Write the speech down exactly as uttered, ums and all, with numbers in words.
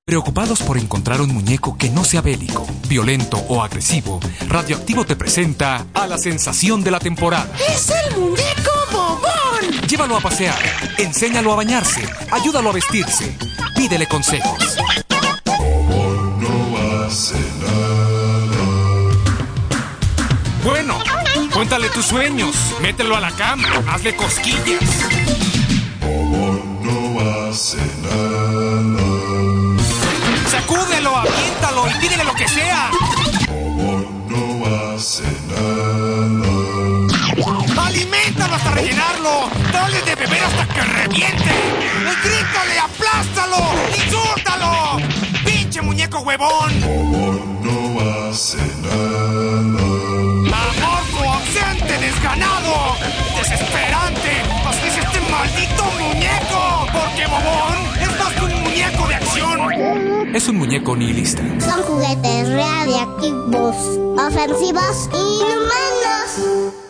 Preocupados por encontrar un muñeco que no sea bélico, violento o agresivo, Radioactivo te presenta a la sensación de la temporada. ¡Es el muñeco Bobón! Llévalo a pasear, enséñalo a bañarse, ayúdalo a vestirse, pídele consejos. Bobón no hace nada. Bueno, cuéntale tus sueños, mételo a la cama, hazle cosquillas. Bobón no hace nada. Sacúdelo, aviéntalo y pídele lo que sea. Bobón no hace nada. ¡Aliméntalo hasta rellenarlo! ¡Dale de beber hasta que reviente! ¡Grítale, aplástalo! ¡Insúltalo! ¡Pinche muñeco huevón! Bobón no hace nada. ¡Amorfo, ausente, desganado! ¡Desesperante! ¡Así es este maldito muñeco! ¡Porque Bobón es más que un muñeco de acción! Es un muñeco nihilista. Son juguetes radiactivos, ofensivos y inhumanos.